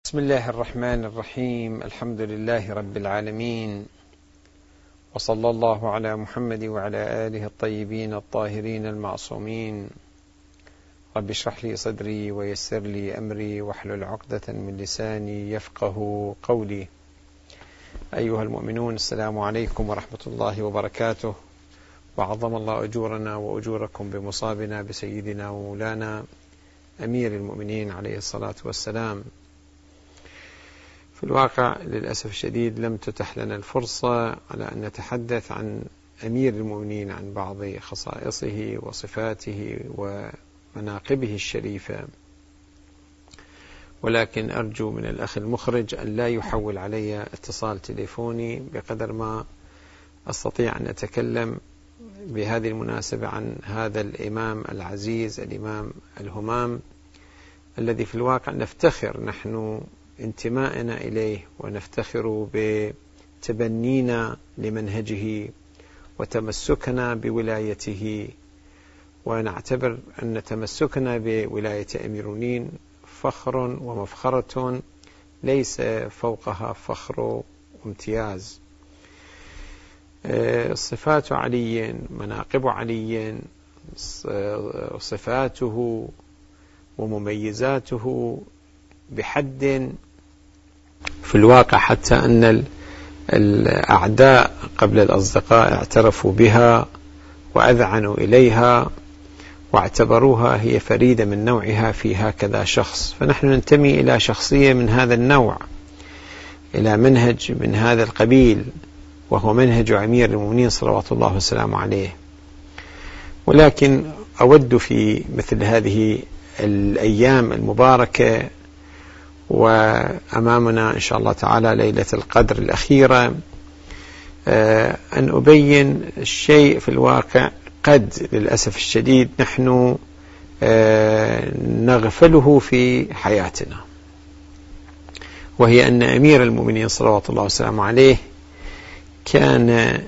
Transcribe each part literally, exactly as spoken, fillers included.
بسم الله الرحمن الرحيم. الحمد لله رب العالمين، وصلى الله على محمد وعلى آله الطيبين الطاهرين المعصومين. رب اشرح لي صدري ويسر لي أمري واحلل عقدة من لساني يفقه قولي. أيها المؤمنون، السلام عليكم ورحمة الله وبركاته، وعظم الله أجورنا وأجوركم بمصابنا بسيدنا ومولانا أمير المؤمنين عليه الصلاة والسلام. في الواقع للأسف الشديد لم تتح لنا الفرصة على أن نتحدث عن أمير المؤمنين، عن بعض خصائصه وصفاته ومناقبه الشريفة، ولكن أرجو من الأخ المخرج أن لا يحول علي اتصال تليفوني بقدر ما أستطيع أن أتكلم بهذه المناسبة عن هذا الإمام العزيز، الإمام الهمام، الذي في الواقع نفتخر نحن انتمائنا إليه ونفتخر بتبنينا لمنهجه وتمسكنا بولايته، ونعتبر أن تمسكنا بولاية أمير المؤمنين فخر ومفخرة ليس فوقها فخر وامتياز. صفات علي، مناقب علي، صفاته ومميزاته بحد في الواقع حتى أن الأعداء قبل الأصدقاء اعترفوا بها وأذعنوا إليها واعتبروها هي فريدة من نوعها في هكذا شخص. فنحن ننتمي إلى شخصية من هذا النوع، إلى منهج من هذا القبيل، وهو منهج أمير المؤمنين صلوات الله وسلامه عليه. ولكن أود في مثل هذه الأيام المباركة، وأمامنا إن شاء الله تعالى ليلة القدر الأخيرة، أن أبين الشيء في الواقع قد للأسف الشديد نحن نغفله في حياتنا، وهي أن أمير المؤمنين صلوات الله وسلامه عليه كان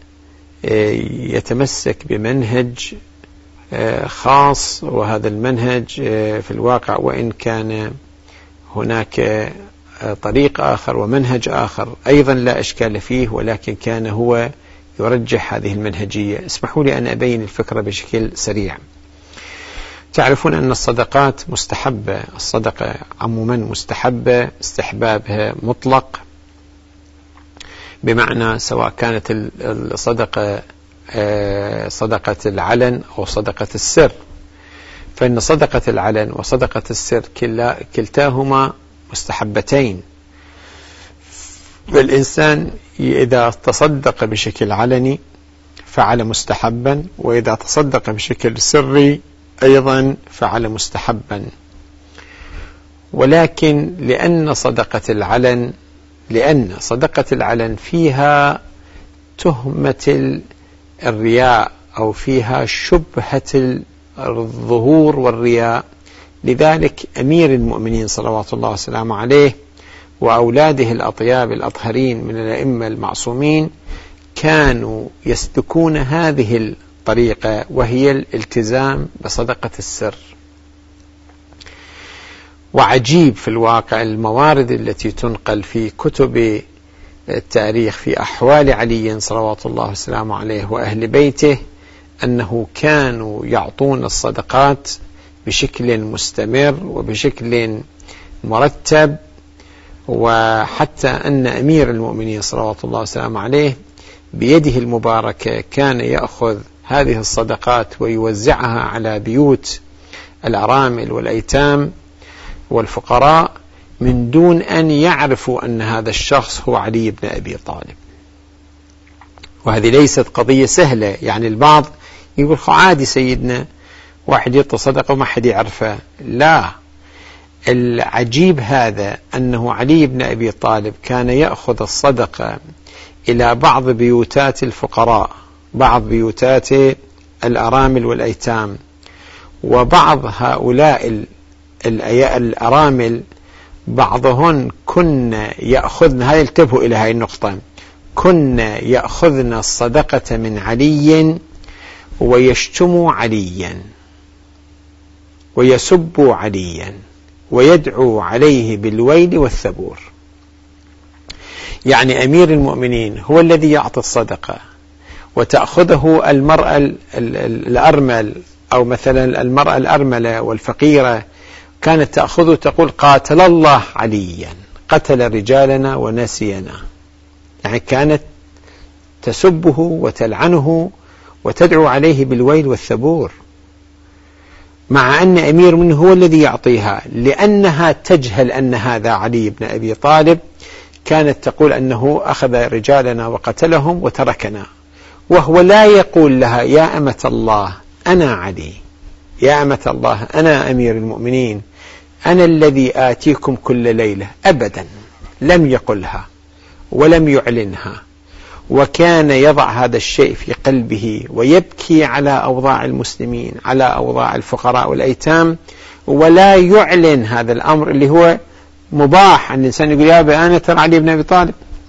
يتمسك بمنهج خاص، وهذا المنهج في الواقع وإن كان هناك طريق آخر ومنهج آخر أيضا لا إشكال فيه، ولكن كان هو يرجح هذه المنهجية. اسمحوا لي أن أبين الفكرة بشكل سريع. تعرفون أن الصدقات مستحبة، الصدقة عموما مستحبة، استحبابها مطلق، بمعنى سواء كانت الصدقة صدقة العلن أو صدقة السر، فإن صدقة العلن وصدقة السر كلتاهما مستحبتين. فالإنسان إذا تصدق بشكل علني فعل مستحبا، وإذا تصدق بشكل سري أيضا فعل مستحبا. ولكن لأن صدقة العلن لأن صدقة العلن فيها تهمة الرياء أو فيها شبهة الظهور والرياء، لذلك أمير المؤمنين صلوات الله وسلامه عليه وأولاده الأطياب الأطهرين من الأئمة المعصومين كانوا يسلكون هذه الطريقة، وهي الالتزام بصدقة السر. وعجيب في الواقع الموارد التي تنقل في كتب التاريخ في أحوال علي صلوات الله وسلامه عليه وأهل بيته، أنه كانوا يعطون الصدقات بشكل مستمر وبشكل مرتب، وحتى أن أمير المؤمنين صلوات الله وسلامه عليه بيده المباركة كان يأخذ هذه الصدقات ويوزعها على بيوت الأرامل والأيتام والفقراء من دون أن يعرفوا أن هذا الشخص هو علي بن أبي طالب. وهذه ليست قضية سهلة، يعني البعض يقول عادي سيدنا واحد يعطي صدقة وما حد يعرفه. لا، العجيب هذا أنه علي بن أبي طالب كان يأخذ الصدقة إلى بعض بيوتات الفقراء، بعض بيوتات الأرامل والأيتام، وبعض هؤلاء الأرامل بعضهن كن يأخذن، هاي انتبهوا إلى هاي النقطة، كن يأخذن الصدقة من علي ويشتموا عليا ويسبوا عليا ويدعو عليه بالويل والثبور. يعني أمير المؤمنين هو الذي يعطي الصدقة، وتأخذه المرأة الأرمل أو مثلا المرأة الأرملة والفقيرة كانت تأخذه تقول قاتل الله عليا قتل رجالنا ونسينا، يعني كانت تسبه وتلعنه وتدعو عليه بالويل والثبور، مع أن أمير منه هو الذي يعطيها، لأنها تجهل أن هذا علي بن أبي طالب كانت تقول أنه أخذ رجالنا وقتلهم وتركنا، وهو لا يقول لها يا أمة الله أنا علي، يا أمة الله أنا أمير المؤمنين، أنا الذي آتيكم كل ليلة، أبدا لم يقلها ولم يعلنها، وكان يضع هذا الشيء في قلبه ويبكي على أوضاع المسلمين، على أوضاع الفقراء والأيتام، ولا يعلن هذا الأمر اللي هو مباح أن الإنسان يقول يا أبي أنا ترى علي بن أبي طالب.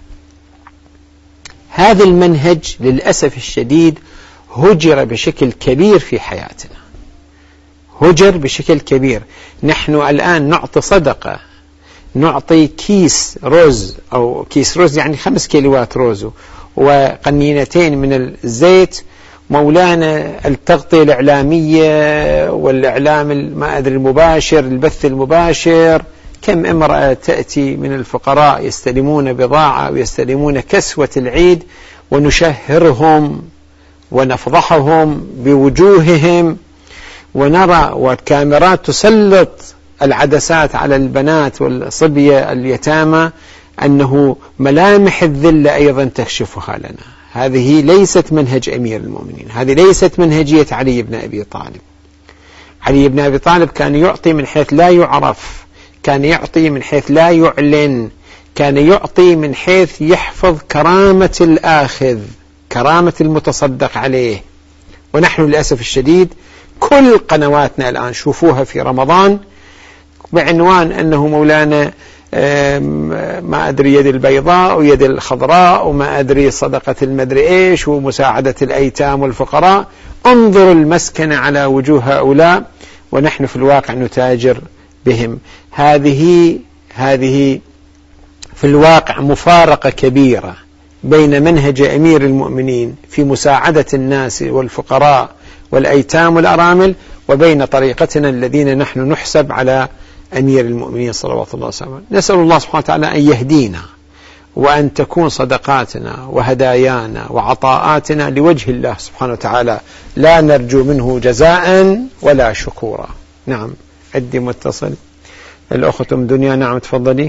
هذا المنهج للأسف الشديد هجر بشكل كبير في حياتنا، هجر بشكل كبير. نحن الآن نعطي صدقة، نعطي كيس روز أو كيس روز يعني خمس كيلوات روز وقنينتين من الزيت، مولانا التغطية الإعلامية والإعلام ما أدري المباشر، البث المباشر، كم امرأة تأتي من الفقراء يستلمون بضاعة ويستلمون كسوة العيد، ونشهرهم ونفضحهم بوجوههم، ونرى والكاميرات تسلط العدسات على البنات والصبية اليتامى أنه ملامح الذلة أيضا تكشفها لنا. هذه ليست منهج أمير المؤمنين، هذه ليست منهجية علي بن أبي طالب. علي بن أبي طالب كان يعطي من حيث لا يعرف، كان يعطي من حيث لا يعلن، كان يعطي من حيث يحفظ كرامة الآخذ، كرامة المتصدق عليه. ونحن للأسف الشديد كل قنواتنا الآن شوفوها في رمضان بعنوان أنه مولانا ما أدري يد البيضاء ويد الخضراء وما أدري صدقة المدري إيش ومساعدة الأيتام والفقراء. انظروا المسكنة على وجوه هؤلاء، ونحن في الواقع نتاجر بهم. هذه هذه في الواقع مفارقة كبيرة بين منهج أمير المؤمنين في مساعدة الناس والفقراء والأيتام والأرامل، وبين طريقتنا الذين نحن نحسب على أمير المؤمنين صلوات الله وسلامه. نسأل الله سبحانه وتعالى أن يهدينا، وأن تكون صدقاتنا وهدايانا وعطاءاتنا لوجه الله سبحانه وتعالى، لا نرجو منه جزاء ولا شكورا. نعم، عندي متصل. الأخت أم دنيا. نعم تفضلي.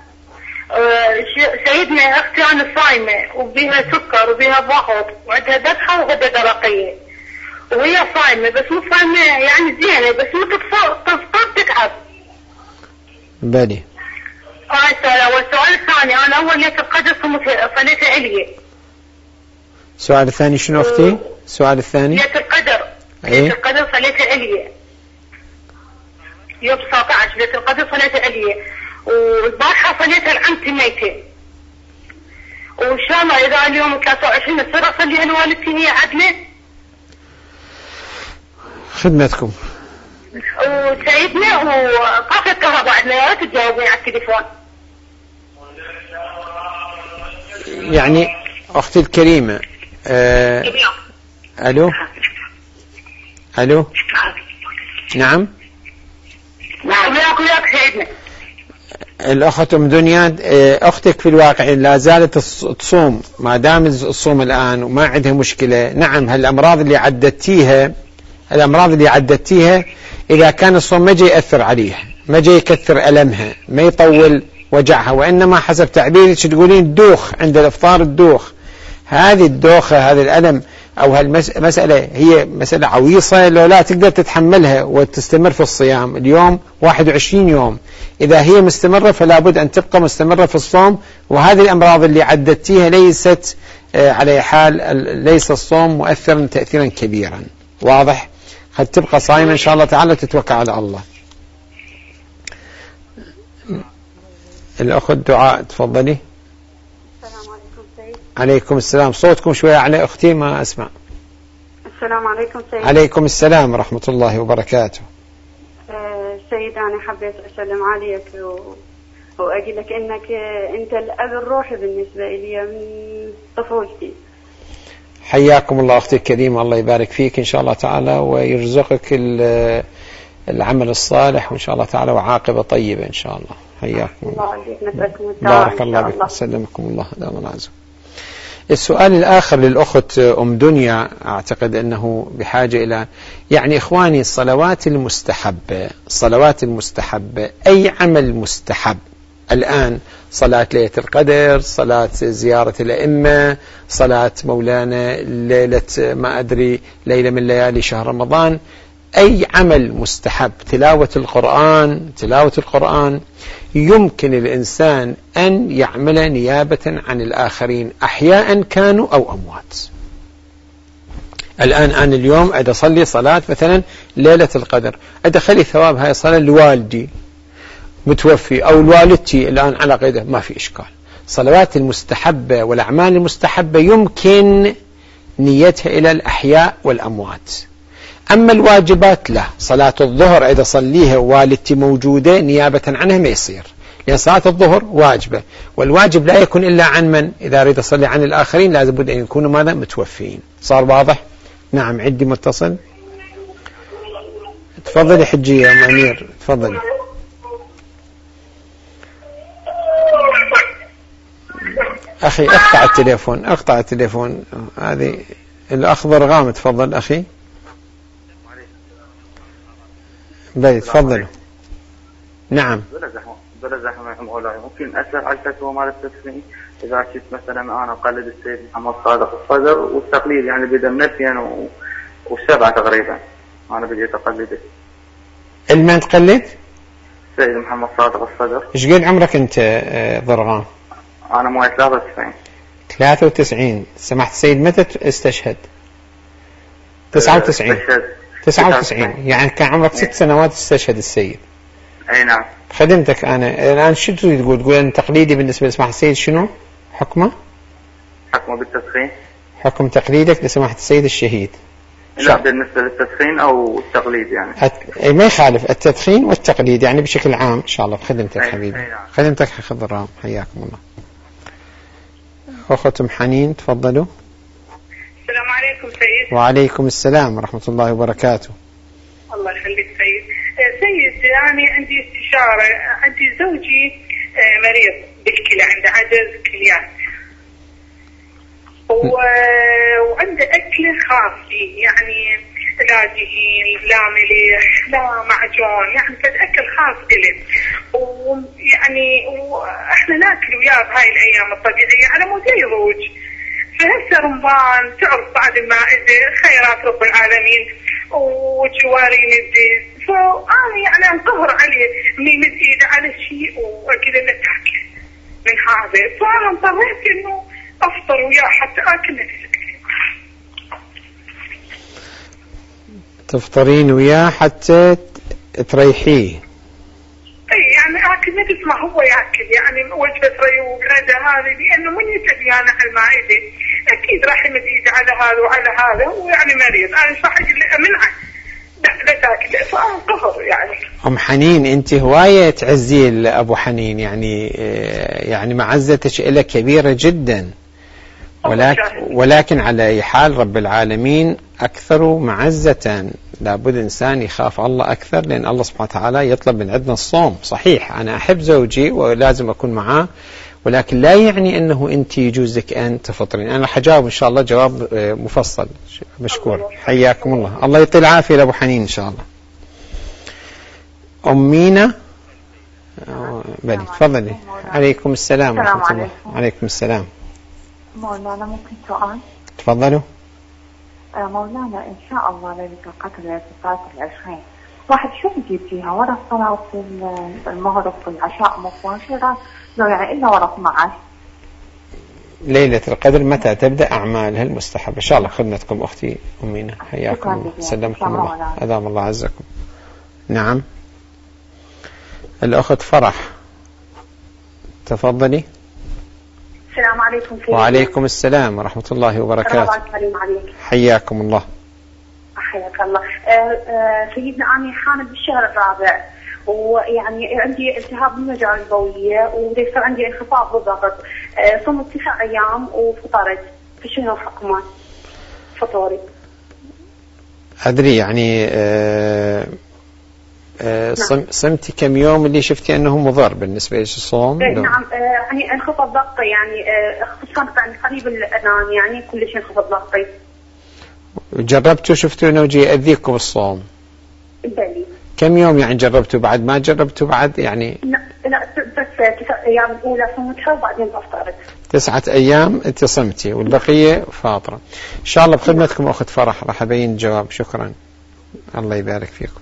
سيدنا أختي أنا صايمة وبيها سكر وبيها ضغط وعندها ذبحة وغدة درقية، وهي صايمة بس مو صايمة يعني زينة، بس مو تفطر تتعب. بلي. والسؤال الثاني، أنا أول ليلة القدر صليت عليه. السؤال الثاني شنو أختي؟ السؤال الثاني ليلة القدر. ليلة القدر صليت عليه يوم تسعة عشر، ليلة القدر صليت عليه، والبارحة صليتها لعمتي ميتة، وإن شاء الله إذا اليوم ثلاثة وعشرين السنة أصليها لوالدتي هي عدلة. خدمتكم. وسيدنا وقافة الكهرباء عندنا، يا ريت تجاوبني على التليفون. يعني أختي الكريمة. آه... ألو ألو. نعم. نعم وياك وياك سيدنا. الأخت أم دنيا، أختك في الواقع لا زالت تصوم، ما دام الصوم الآن وما عندها مشكلة. نعم، هالأمراض اللي عدتيها الأمراض اللي عدتيها إذا كان الصوم ما جاي يأثر عليها، ما جاي يكثر ألمها، ما يطول وجعها، وإنما حسب تعبيرك تقولين دوخ عند الإفطار، الدوخ، هذه الدوخة هذا الألم أو هالمسألة هي مسألة عويصة لو لا تقدر تتحملها وتستمر في الصيام. اليوم واحد وعشرين يوم، إذا هي مستمرة فلا بد أن تبقى مستمرة في الصوم. وهذه الأمراض اللي عدتيها ليست على حال ليس الصوم مؤثرا تأثيرا كبيرا. واضح؟ قد تبقى صائمة إن شاء الله تعالى وتتوكل على الله. الأخت دعاء تفضلي. السلام عليكم سيد. عليكم السلام. صوتكم شوية على أختي ما أسمع. السلام عليكم سيد. عليكم السلام ورحمة الله وبركاته. آه سيد أنا حبيت أسلم عليك و... وأقول لك إنك أنت الأب الروحي بالنسبة لي من طفولتي. حياكم الله أختي الكريمة، الله يبارك فيك إن شاء الله تعالى ويرزقك العمل الصالح وإن شاء الله تعالى وعاقبة طيبة إن شاء الله. حياكم الله. بارك الله بكم، سلمكم الله دائما العزم. السؤال الآخر للأخت أم دنيا، أعتقد أنه بحاجة إلى يعني إخواني الصلوات المستحبة، الصلوات المستحبة أي عمل مستحب الآن، صلاة ليلة القدر، صلاة زيارة الأئمة، صلاة مولانا ليلة ما أدري ليلة من ليالي شهر رمضان، أي عمل مستحب، تلاوة القرآن، تلاوة القرآن يمكن الإنسان أن يعمل نيابة عن الآخرين أحياء كانوا أو أموات. الآن أنا اليوم أدى أصلي صلاة مثلا ليلة القدر، أدخلي ثواب هاي الصلاة لوالدي متوفي أو لوالدتي الآن على قيده، ما في إشكال. صلوات المستحبة والأعمال المستحبة يمكن نيتها إلى الأحياء والأموات. أما الواجبات لا، صلاة الظهر إذا صليها والدتي موجودة نيابة عنها ما يصير، لأن صلاة الظهر واجبة، والواجب لا يكون إلا عن من؟ إذا أريد أصلي عن الآخرين لازم بد أن يكونوا ماذا؟ متوفين. صار واضح؟ نعم. عندي متصل. تفضلي حجية يا أم أمير، تفضلي. أخي اقطع التليفون، اقطع التليفون. هذه الأخضر غام. تفضل أخي. بلي تفضلوا. نعم. بلا زحمة مولاي، ممكن أسأل على الفتوى مال التدخين إذا كنت مثلا أنا أقلد السيد محمد صادق الصدر، والتقليد يعني بدأ من ألفين وسبعة تقريبا أنا بديت أقلده. المن تقلد؟ السيد محمد صادق الصدر. إيش قد عمرك أنت ضرغان؟ أنا مواليد ثلاثة وتسعين. ثلاثة وتسعين. سمحت السيد متى استشهد؟ تسعة وتسعين. تسعة وتسعين يعني كان عمرك ست سنوات استشهد السيد. أي نعم. خدمتك أنا الآن. شو تريد تقول؟ تقول أن تقليدي بالنسبة لسماحة السيد شنو حكمه؟ حكمه بالتدخين. حكم تقليدك لسماحة السيد الشهيد. لا بالنسبة للتدخين أو التقليد يعني. أت... ما يخالف التدخين والتقليد يعني بشكل عام إن شاء الله. خدمتك حبيبي. نعم. خدمتك خضرام. حياكم الله. أختم حنين تفضلوا. السلام عليكم سيد. وعليكم السلام ورحمة الله وبركاته. الله يخليك سيد. سيد يعني عندي استشارة، عندي زوجي مريض بالكلى، عنده عجز كليات وعنده أكل خاص فيه، يعني لا دهين لا ملح لا معجون، يعني كذا أكل خاص إله، ويعني وإحنا ناكل وياه بهاي الأيام الطبيعية على مود يروج. فهسه رمضان تعرف بعد المائدة خيرات رب العالمين وجوارين الزيت، فأنا يعني انقهر عليه من يمد إيده على شيء وأكل له تاكل من هذا، فأنا اضطريت إنه أفطر وياه حتى أكل نفسي. تفطرين وياه حتى تريحيه؟ اي يعني اكل نفس ما هو ياكل، يعني وجبه ريوق غدا هذه، لانه من يتبي انا على المائده اكيد راح يمد ايده على هذا وعلى هذا، ويعني مريض انا مش راح اجي منعه لا تاكل، فانقهر يعني. ام حنين انت هوايه تعزي ابو حنين، يعني يعني معزتك له كبيره جدا، ولكن ولكن على اي حال رب العالمين اكثر معزه. لابد إنسان يخاف الله أكثر، لأن الله سبحانه وتعالى يطلب من عندنا الصوم. صحيح أنا أحب زوجي ولازم أكون معاه، ولكن لا يعني أنه أنت يجوز لك أن تفطرين. أنا راح أجاوب إن شاء الله جواب مفصل. مشكور. حياكم الله. الله يعطي العافية لأبو حنين إن شاء الله. أمينة بلي تفضلي. عليكم السلام ورحمة الله. عليكم السلام. مولانا ممكن سؤال؟ تفضلوا. مولانا إن شاء الله ليلة القدر ليلة العشرين واحد شو يجيب فيها؟ ورا صلاة المغرب والعشاء مباشرة لو يعني إلا ورا اثني عشر؟ ليلة القدر متى تبدأ أعمالها المستحبة؟ إن شاء الله خدمتكم أختي أمينة. حياكم الله. سلمكم الله. أدام الله عزكم. نعم. الأخت فرح تفضلي. السلام عليكم سيدي. وعليكم السلام ورحمة الله وبركاته. حياكم الله. حياك الله. آه آه سيدنا أنا حامل بالشهر الرابع، ويعني عندي التهاب بالمجال البولية ويصير عندي انخفاض بالضغط. صمت تسع أيام وفطرت، فشنو حكمه فطوري؟ أدري يعني آه آه نعم. صمتي كم يوم اللي شفتي أنه مضر بالنسبة للصوم؟ نعم آه يعني انخفض ضغطي، يعني خصوصا آه قريب الأذان يعني كل شيء انخفض ضغطي. جربتوا شفتوا أنه جي يأذيكم الصوم؟ بلي. كم يوم يعني جربتوا؟ بعد ما جربتوا بعد يعني؟ لا لا بس تسع أيام الأولى صمتها وبعدين أفطرت. تسعة أيام أنت صمتي والبقية فاطرة. إن شاء الله بخدمتكم أخت فرح راح أبين الجواب. شكرا، الله يبارك فيكم.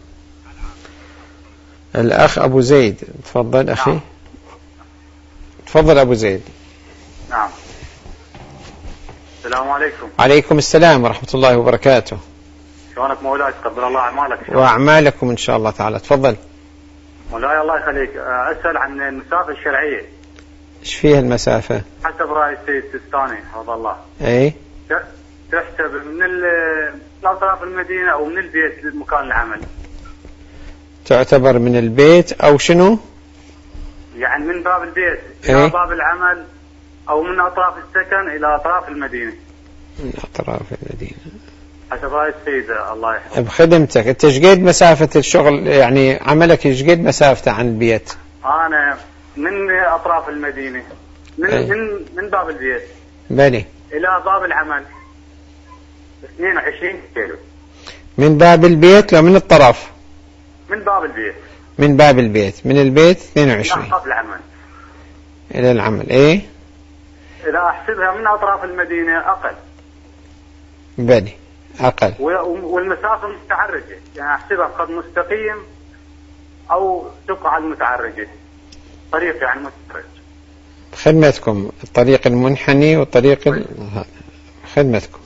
الأخ أبو زيد تفضل أخي. نعم. تفضل أبو زيد. نعم. السلام عليكم. عليكم السلام ورحمة الله وبركاته. شلونك مولاي؟ تقبل الله أعمالك وأعمالكم إن شاء الله تعالى. تفضل مولاي. الله يخليك. أسأل عن المسافة الشرعية. إيش فيها المسافة؟ حسب رأي السيد السيستاني حفظه الله. أي تحسب من أطراف المدينة أو من البيت لمكان العمل. تعتبر من البيت أو شنو؟ يعني من باب البيت إلى أي؟ باب العمل، أو من أطراف السكن إلى أطراف المدينة. من أطراف المدينة حسب رأي السيد الله يحفظه. بخدمتك أنت إيش قد مسافة الشغل يعني عملك إيش قد مسافته عن البيت؟ أنا من أطراف المدينة من أي. من من باب البيت بني إلى باب العمل اثنين وعشرين كيلو. من باب البيت لو من الطرف؟ من باب البيت. من باب البيت من البيت اثنين وعشرين إلى العمل. إلى العمل. إيه إذا أحسبها من أطراف المدينة أقل. بني أقل. والمسافة متعرجة، يعني أحسبها بخط مستقيم أو تقع المتعرجة، طريق يعني متعرج. خدمتكم الطريق المنحني والطريق ال... خدمتكم.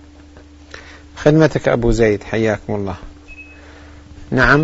خدمتك أبو زيد حياكم الله. نعم.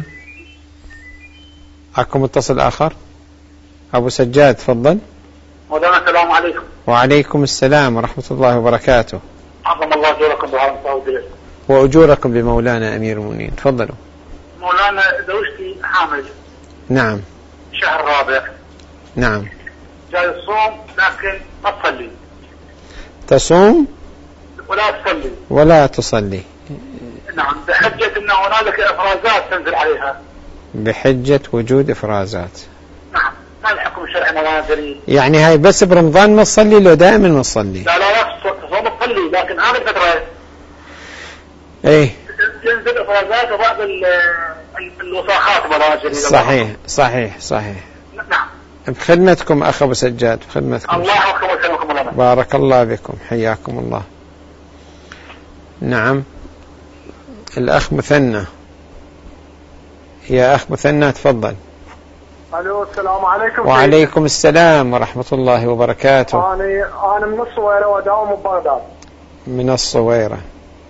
أكو متصل آخر. أبو سجاد تفضل. مولانا السلام عليكم. وعليكم السلام ورحمة الله وبركاته. عظم الله أجوركم بهذا الصوت. وأجوركم بمولانا أمير المؤمنين. تفضلوا. مولانا زوجتي حامل. نعم. شهر رابع. نعم. جاي الصوم لكن ما تصلي. تصوم ولا تصلي. ولا تصلي. نعم، بحجة أن هنالك إفرازات تنزل عليها. بحجة وجود إفرازات. نعم. ما الحكم الشرعي مولانا جريء؟ يعني هاي بس برمضان ما تصلي لو دائما ما تصلي؟ لا لا لا تصوم تصلي، لكن هذه الفترة ايه تنزل إفرازات وبعض الوساخات مولانا جريء. صحيح صحيح صحيح. نعم. بخدمتكم أخ أبو سجاد. بخدمتكم. الله يحفظكم ويسلمكم مولانا. بارك الله بكم حياكم الله. نعم. الأخ مثنى. يا أخ مثنى تفضل. الو السلام عليكم. وعليكم السلام ورحمة الله وبركاته. أنا أنا من الصويرة وداوم ببغداد. من الصويرة.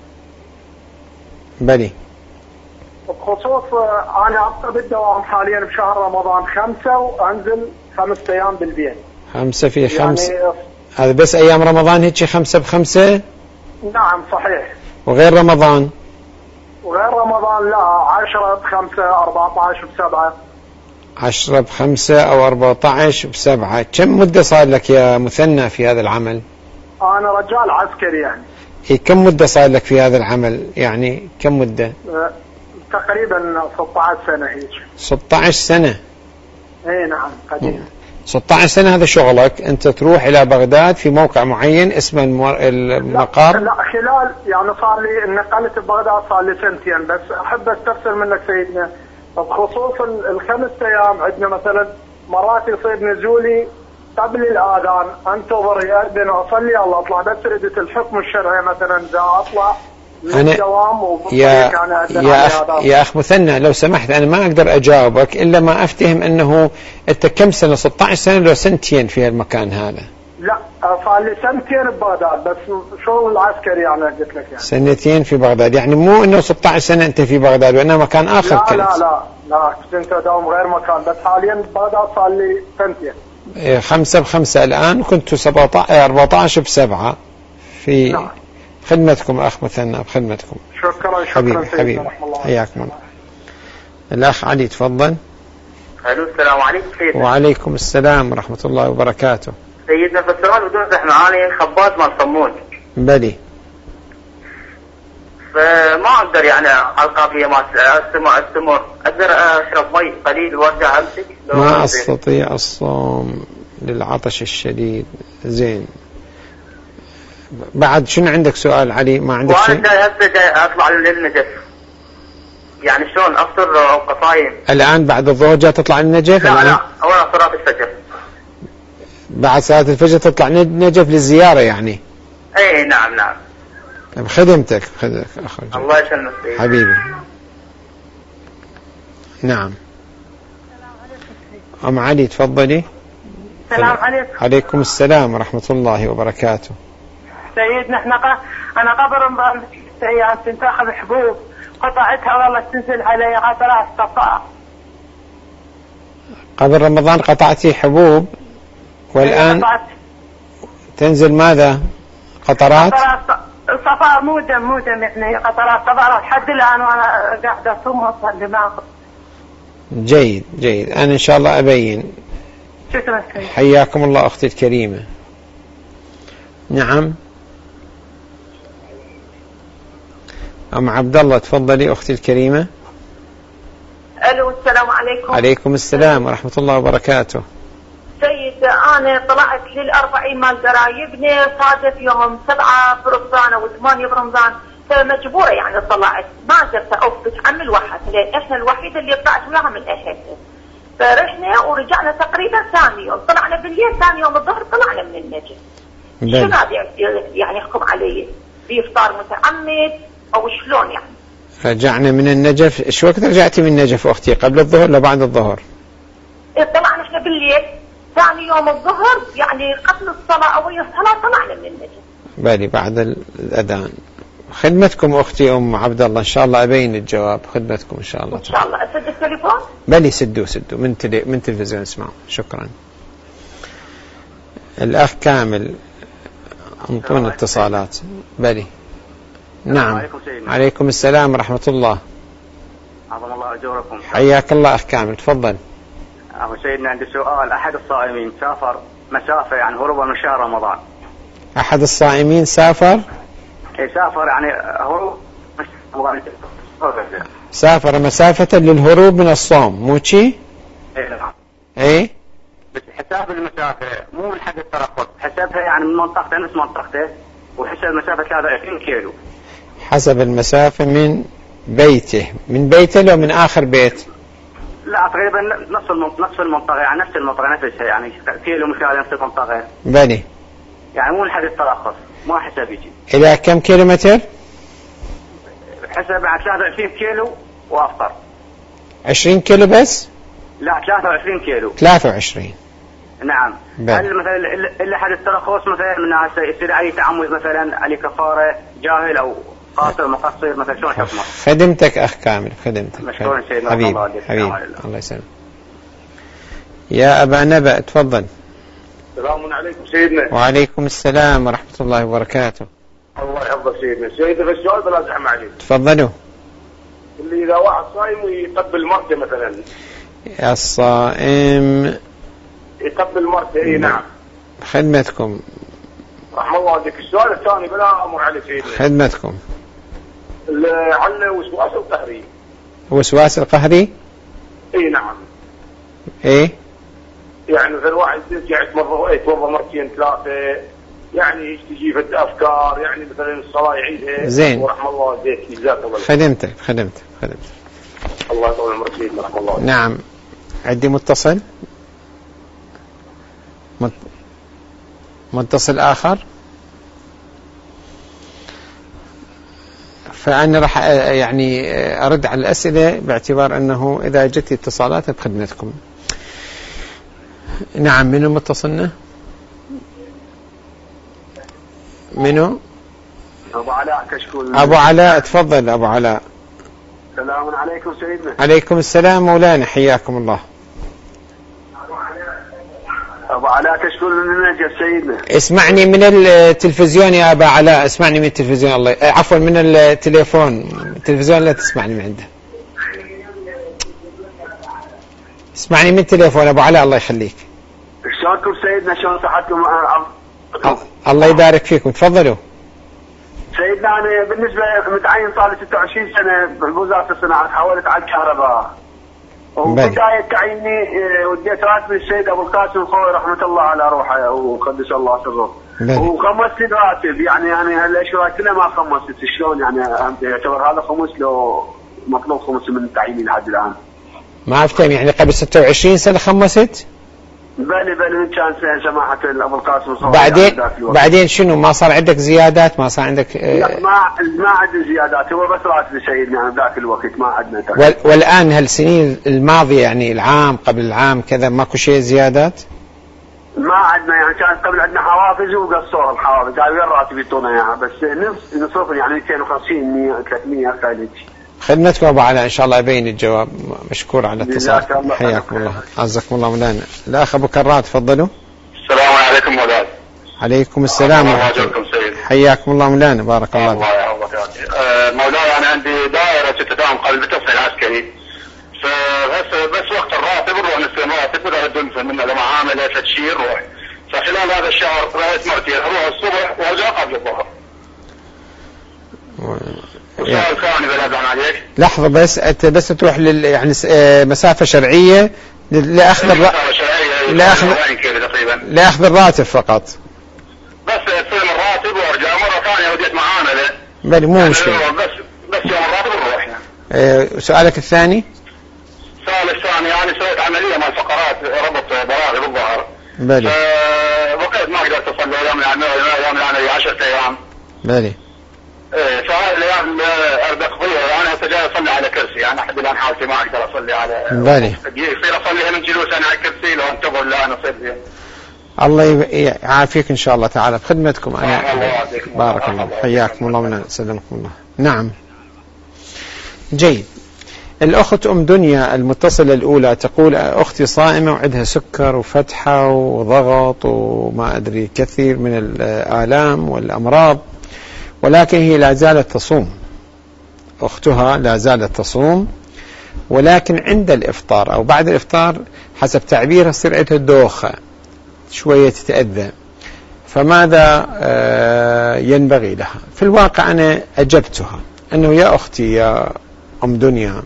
بلي. بخصوص أنا أبقى بالدوام حاليا بشهر رمضان خمسة وأنزل خمسة أيام بالبيت. خمسة في خمسة. يعني هذا بس أيام رمضان هيك خمسة بخمسة؟ نعم صحيح. وغير رمضان؟ وغير رمضان لا، عشرة بخمسة، أربعة عشر بسبعة. عشرة بخمسة أو أربعة عشر بسبعة. كم مدة صار لك يا مثنى في هذا العمل؟ أنا رجال عسكري يعني. إيه كم مدة صار لك في هذا العمل؟ يعني كم مدة؟ أه تقريبا ستة عشر سنة هيك. ستة عشر سنة. إيه نعم قديم. ستة عشر سنة هذا شغلك، أنت تروح إلى بغداد في موقع معين اسمه المقار؟ لا, لا خلال يعني صار لي نقلت ببغداد صار لي سنتين بس. أحب أستفسر منك سيدنا بخصوص الخمس أيام. عندنا مثلا مرات يصير نزولي قبل الآذان، أنتظر يأذن أصلي الله أطلع، بس ردت الحكم الشرعي مثلا إذا أطلع من الدوام يا يا أخ يا أخ مثنى لو سمحت أنا ما أقدر أجاوبك إلا ما أفتهم أنه أنت كم سنة؟ ستة عشر سنة لو سنتين في المكان هذا؟ لا صار لي سنتين ببغداد بس شغل العسكري يعني قلت لك يعني. سنتين في بغداد، يعني مو إنه ستة عشر سنة أنت في بغداد وإنما مكان آخر. لا كنت. لا لا لا كنت أداوم غير مكان بس حاليا ببغداد صار لي سنتين. إيه خمسة بخمسة الآن كنت سبعة أربعة عشر بسبعة في. نعم. خدمتكم أخ مثنى بخدمتكم. شكرا شكرا حبيبي حبيبي حياكم الله. الأخ علي تفضل. الو السلام عليكم سيدنا. وعليكم السلام ورحمة الله وبركاته. سيدنا في السؤال بدون زحمة، أنا خباز مال صمون. بلي. فما أقدر يعني على القافية ما أستمر أستمر أقدر أشرب مي قليل وأرجع أمسك. ما أستطيع الصوم للعطش الشديد. زين. بعد شنو عندك سؤال علي؟ ما عندك شيء؟ وأنا هسه جاي أطلع للنجف، يعني شلون أفطر قصايم؟ الآن بعد الظهر جاي تطلع للنجف؟ لا لا أولا صلاة الفجر. بعد صلاة الفجر تطلع نجف للزيارة يعني؟ أي نعم نعم. بخدمتك بخدمتك أخرج. الله يسلمك حبيبي. نعم. أم علي تفضلي. السلام عليكم. عليكم السلام ورحمة الله وبركاته. سيدنا احنا ق... انا قبل رمضان ست ايام كنت اخذ حبوب قطعتها والله تنزل علي قطرات صفاء. قبل رمضان قطعتي حبوب والآن تنزل ماذا؟ قطرات؟ قطرات صفاء مو دم مو دم يعني قطرات صفاء لحد الآن وانا قاعدة اصوم واصلي ما اخذ. جيد جيد. أنا إن شاء الله أبين. شكرا. حياكم الله أختي الكريمة. نعم. أم عبد الله تفضلي أختي الكريمة. ألو السلام عليكم. عليكم السلام ورحمة الله وبركاته. سيد أنا طلعت للأربعين مال قرايبني صادف يوم سبعة في رمضان أو ثمانية في رمضان، فمجبورة يعني طلعت ما قدرت أوقف عم الواحد لأن إحنا الوحيدة اللي طلعت وياها من أهلنا، فرحنا ورجعنا تقريبا ثاني يوم، طلعنا بالليل ثاني يوم الظهر طلعنا من النجف. شو هذا يعني يحكم علي بإفطار متعمد أو شلون يعني؟ رجعنا من النجف. شو وقت رجعتي من النجف أختي؟ قبل الظهر ولا بعد الظهر؟ طلعنا احنا بالليل ثاني يوم الظهر يعني قبل الصلاة أو الصلاة طلعنا من النجف. بالي بعد الأذان. خدمتكم أختي أم عبد الله إن شاء الله أبين الجواب. خدمتكم إن شاء الله. إن شاء الله. أسد التليفون؟ بلي سدوا سدوا من تلي من تلفزيون اسمعوا. شكرا. الأخ كامل انطونا اتصالات. بلي. نعم. عليكم, عليكم السلام ورحمة الله. عظم الله أجوركم. حياك الله أخ كامل تفضل. أبو سيدنا عندي سؤال. أحد الصائمين سافر مسافة يعني هروبا من شهر رمضان. أحد الصائمين سافر سافر يعني هروب سافر مسافة للهروب من الصوم مو شي؟ ايه بس حساب المسافة مو من حد الترقب، حسابها يعني من منطقته نفس منطقته، وحسب المسافة ثلاثة وعشرين كيلو. حسب المسافة من بيته من بيته لو من آخر بيت؟ لا تقريبا نفس نفس المنطقة يعني نفس المنطقة نفسها يعني كيلو مشابه نفس المنطقة. بني يعني مو من حد الترقب ما حساب يجي. إلى كم كيلومتر؟ حسب بعد ثلاثة وعشرين كيلو وأفطر. عشرين كيلو بس؟ لا ثلاثة وعشرين كيلو. ثلاثة وعشرين. نعم. بل. هل مثلا إلا حد الترخص مثلا من الناس يصير عليه تعمد مثلا عليه كفارة جاهل أو قاصر مقصر مثلا شلون حكمه؟ خدمتك أخ كامل خدمتك. مشكور سيدنا. حبيبي حبيبي الله يسلمك. يا أبا نبأ تفضل. السلام عليكم سيدنا. وعليكم السلام ورحمة الله وبركاته. الله يحفظك سيدنا. سيدنا في السؤال بلا زحمة عليك. تفضلوا. اللي إذا واحد صايم ويقبل مرته مثلا. الصائم يقبل مرته. اي نعم. خدمتكم. رحم الله عليك. السؤال الثاني بلا أمر على سيدنا. خدمتكم. عن وسواس القهري. وسواس القهري؟ اي نعم. ايه؟ يعني مثلا واحد يرجع يتوضا يتوضا مرتين ثلاثة يعني ايش تجي في الافكار يعني مثلا الصلاة يعيدها. زين. ورحم الله عليك. جزاك الله. خدمتك خدمتك خدمتك. الله يطول عمرك سيدنا. رحم الله عليك. نعم. عندي متصل مت... متصل آخر. فأنا راح يعني أرد على الأسئلة باعتبار أنه إذا جت اتصالات بخدمتكم. نعم. منو متصلنا؟ منو؟ أبو علاء كشكول. أبو علاء تفضل أبو علاء. السلام عليكم سيدنا. عليكم السلام مولانا حياكم الله. أبو علاء كشكول من النجف سيدنا. اسمعني من التلفزيون يا أبا علاء. اسمعني من التلفزيون. الله عفوا من التليفون. التلفزيون لا تسمعني من عنده. اسمعني من تليفون أبو علاء الله يخليك. شلونكم سيدنا؟ شلون صحتكم؟ الله يبارك فيكم، تفضلوا. سيدنا أنا بالنسبة متعين صار لي ستة وعشرين سنة بوزارة الصناعة، حولت على الكهرباء. وبداية تعييني وديت راتب السيد أبو القاسم الخوي رحمة الله على روحه وقدس الله سره. وخمست راتب، يعني يعني هالأشياء كلها ما خمست، شلون يعني يعتبر هذا خمس لو مطلوب خمس من تعييني لحد الآن؟ ما أفتهم، يعني قبل ستة وعشرين سنة خمست؟ بلي بلي من كان سماحة أبو القاسم الخوي. بعدين بعدين شنو ما صار عندك زيادات؟ ما صار عندك آه لا ما ما عندي زيادات، هو بس راتب سيدنا يعني ذاك الوقت ما عندنا. وال والآن هالسنين الماضية يعني العام قبل العام كذا ماكو شيء زيادات؟ ما عندنا، يعني كانت قبل عندنا حوافز وقصوا الحوافز، قالوا وين راتب يعطونا اياها، بس نص نصرف يعني مئتين وخمسين مية ثلاثمية خالد. خدمتكم أبو علاء إن شاء الله يبين الجواب. مشكور على الاتصال، حياكم الله، عزكم الله مولانا. الأخ أبو كرات تفضلوا. السلام عليكم مولانا. عليكم السلام ورحمة الله. حياكم الله مولانا، بارك الله فيك. الله يحفظك. مولانا أنا عندي دائرة تتداوم قبل التصنيع العسكري، فبس بس وقت الراتب نروح نستلم راتب ولا من المعاملة تشير روح، فخلال هذا الشهر رأيت مرتين أروح الصبح وأرجع قبل الظهر. وسؤال ثاني بلا عليك. لحظة بس، أنت بس تروح لل يعني مسافة شرعية لأخذ الر... لأخذ لأخذ الراتب فقط. بس استلم الراتب وأرجع مرة ثانية وديت معاملة. بل مو يعني مشكلة. بس بس يوم الراتب نروح يعني. أه سؤالك الثاني؟ السؤال الثاني يعني سويت عملية مع الفقرات ربط براغي بالظهر. بلي. وقت ما قدرت أصلي يوم يعني يوم يعني عشرة أيام. بلي. ايه فهذه الايام اربق فيها، انا هسه جاي اصلي على كرسي، يعني لحد الان حالتي ما اقدر اصلي على. بلي. يصير اصلي من جلوس انا على الكرسي لو انتظر لا انا اصلي. الله يعافيك ان شاء الله تعالى بخدمتكم انا. بارك الله، حياكم الله وسلمكم سلمكم الله. نعم. جيد. الأخت أم دنيا المتصلة الأولى تقول أختي صائمة وعندها سكر وفتحة وضغط وما أدري كثير من الآلام والأمراض، ولكن هي لا زالت تصوم. أختها لا زالت تصوم، ولكن عند الإفطار أو بعد الإفطار حسب تعبيرها تصير عندها دوخة شوية تتأذى، فماذا ينبغي لها؟ في الواقع أنا أجبتها أنه يا أختي يا أم دنيا،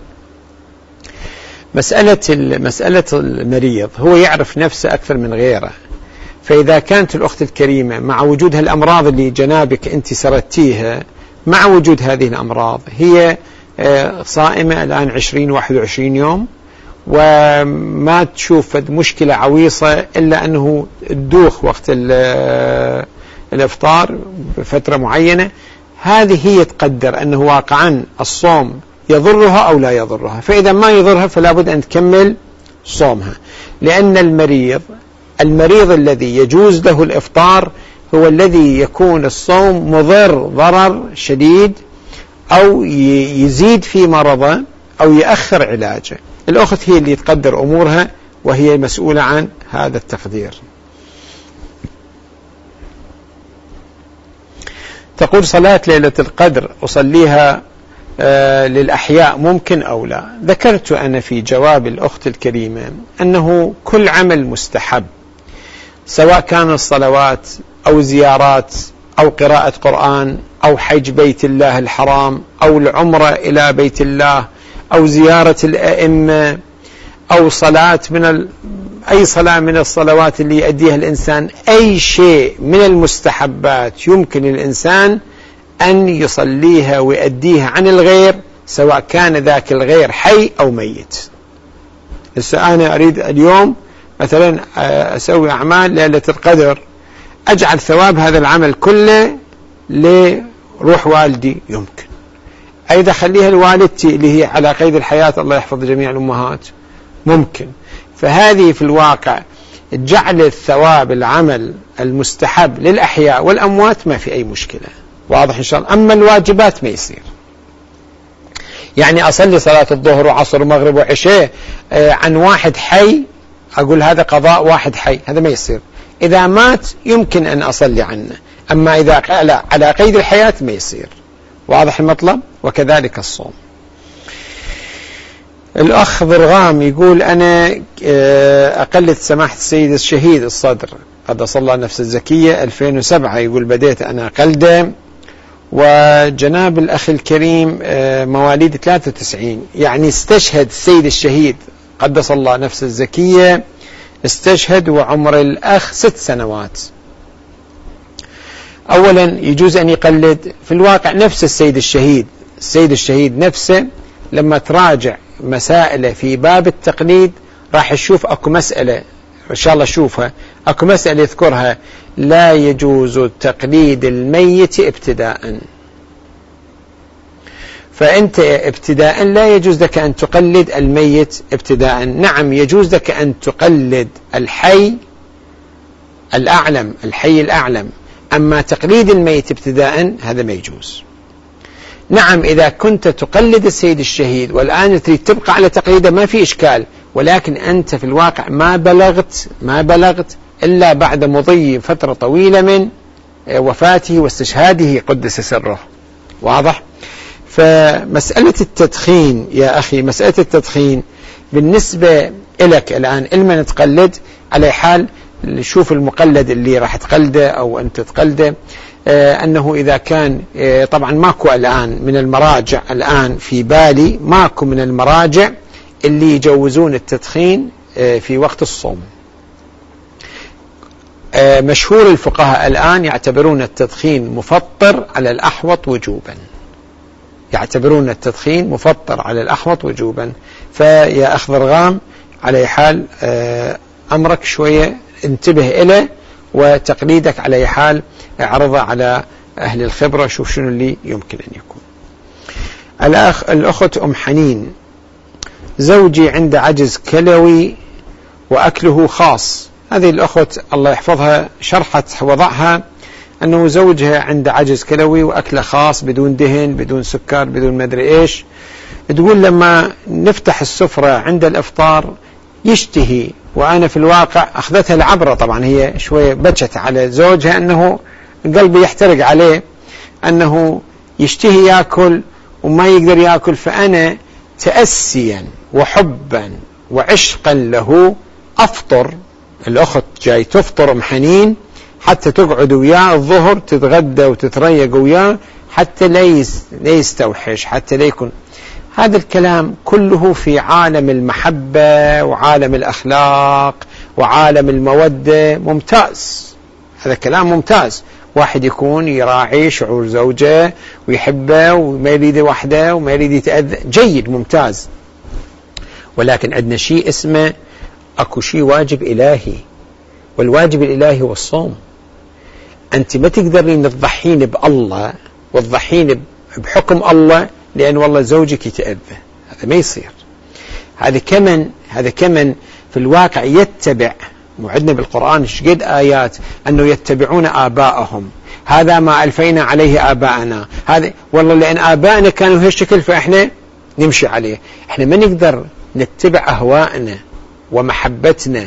مسألة مسألة المريض هو يعرف نفسه أكثر من غيره، فإذا كانت الأخت الكريمة مع وجود هالأمراض اللي جنابك أنت سردتيها، مع وجود هذه الأمراض هي صائمة الآن عشرين واحد وعشرين يوم وما تشوف مشكلة عويصة إلا أنه تدوخ وقت الإفطار بفترة معينة، هذه هي تقدر أنه واقعا الصوم يضرها أو لا يضرها، فإذا ما يضرها فلا بد أن تكمل صومها، لأن المريض المريض الذي يجوز له الإفطار هو الذي يكون الصوم مضر ضرر شديد أو يزيد في مرضه أو يأخر علاجه. الأخت هي اللي تقدر أمورها وهي مسؤولة عن هذا التقدير. تقول صلاة ليلة القدر أصليها آه للأحياء ممكن أو لا؟ ذكرت أنا في جواب الأخت الكريمة أنه كل عمل مستحب، سواء كان الصلوات أو زيارات أو قراءة قرآن أو حج بيت الله الحرام أو العمرة إلى بيت الله أو زيارة الأئمة أو صلاة من ال... أي صلاة من الصلوات اللي يؤديها الإنسان، أي شيء من المستحبات يمكن الإنسان أن يصليها ويؤديها عن الغير، سواء كان ذاك الغير حي أو ميت. هسه أنا أريد اليوم مثلا أسوي أعمال ليلة القدر، أجعل ثواب هذا العمل كله لروح والدي، يمكن أيضا خليها لوالدتي اللي هي على قيد الحياة، الله يحفظ جميع الأمهات، ممكن. فهذه في الواقع جعل الثواب العمل المستحب للأحياء والأموات ما في أي مشكلة، واضح إن شاء الله. أما الواجبات ما يصير، يعني أصلي صلاة الظهر وعصر ومغرب وعشاء عن واحد حي، أقول هذا قضاء واحد حي، هذا ما يصير. إذا مات يمكن أن أصلي عنه، أما إذا على قيد الحياة ما يصير، واضح المطلب. وكذلك الصوم. الأخ ضرغام يقول أنا أقلد سماحة السيد الشهيد الصدر قدس الله نفس الزكية ألفين وسبعة، يقول بديت أنا أقلده، وجناب الأخ الكريم مواليد ثلاثة وتسعين، يعني استشهد السيد الشهيد قدس الله نفس الزكية، استشهد وعمر الأخ ست سنوات. أولا يجوز أن يقلد في الواقع نفس السيد الشهيد، السيد الشهيد نفسه لما تراجع مسائل في باب التقليد راح تشوف أكو مسألة إن شاء الله شوفها، أكو مسألة يذكرها لا يجوز تقليد الميت ابتداء. فأنت ابتداء لا يجوز لك أن تقلد الميت ابتداء. نعم يجوز لك أن تقلد الحي الأعلم، الحي الأعلم، أما تقليد الميت ابتداء هذا ما يجوز. نعم إذا كنت تقلد السيد الشهيد والآن تريد تبقى على تقليده ما في إشكال، ولكن أنت في الواقع ما بلغت ما بلغت إلا بعد مضي فترة طويلة من وفاته واستشهاده قدس سره. واضح؟ فمسألة التدخين يا أخي، مسألة التدخين بالنسبة لك الآن إلما تقلد على حال شوف المقلد اللي راح تقلده أو أنت تقلده، آه أنه إذا كان آه طبعا ماكو الآن من المراجع، الآن في بالي ماكو من المراجع اللي يجوزون التدخين آه في وقت الصوم. آه مشهور الفقهاء الآن يعتبرون التدخين مفطر على الأحوط وجوبا، يعتبرون التدخين مفطر على الأحوط وجوبا. فيا أخ ضرغام على حال آه أمرك شوية انتبه إليه، وتقليدك على حال اعرضه على أهل الخبرة، شوف شنو اللي يمكن أن يكون. الأخ الأخت أم حنين، زوجي عنده عجز كلوي وأكله خاص. هذه الأخت الله يحفظها شرحت وضعها أنه زوجها عنده عجز كلوي وأكله خاص بدون دهن بدون سكر بدون مدري إيش. تقول لما نفتح السفرة عند الإفطار يشتهي، وأنا في الواقع أخذتها العبرة، طبعا هي شوية بكت على زوجها أنه قلبي يحترق عليه أنه يشتهي يأكل وما يقدر يأكل، فأنا تأسيا وحبا وعشقا له أفطر. الأخت جاي تفطر أم حنين حتى تقعد وياه الظهر تتغدى وتتريق وياه حتى لا يستوحش، حتى لا يكون. هذا الكلام كله في عالم المحبة وعالم الأخلاق وعالم المودة، ممتاز، هذا كلام ممتاز. واحد يكون يراعي شعور زوجه ويحبه وما يريد وحده وما يريد يتأذى، جيد ممتاز. ولكن عندنا شيء اسمه أكو شيء واجب إلهي، والواجب الإلهي هو الصوم. أنت ما تقدرين تضحين بالله وتضحين بحكم الله لأن والله زوجك يتأذى، هذا ما يصير. هذا كمن هذا كمن في الواقع يتبع، وعندنا بالقرآن شقد آيات أنه يتبعون آباءهم، هذا ما ألفينا عليه آباءنا، هذا والله لأن آباءنا كانوا هالشكل فإحنا نمشي عليه. إحنا ما نقدر نتبع أهواءنا ومحبتنا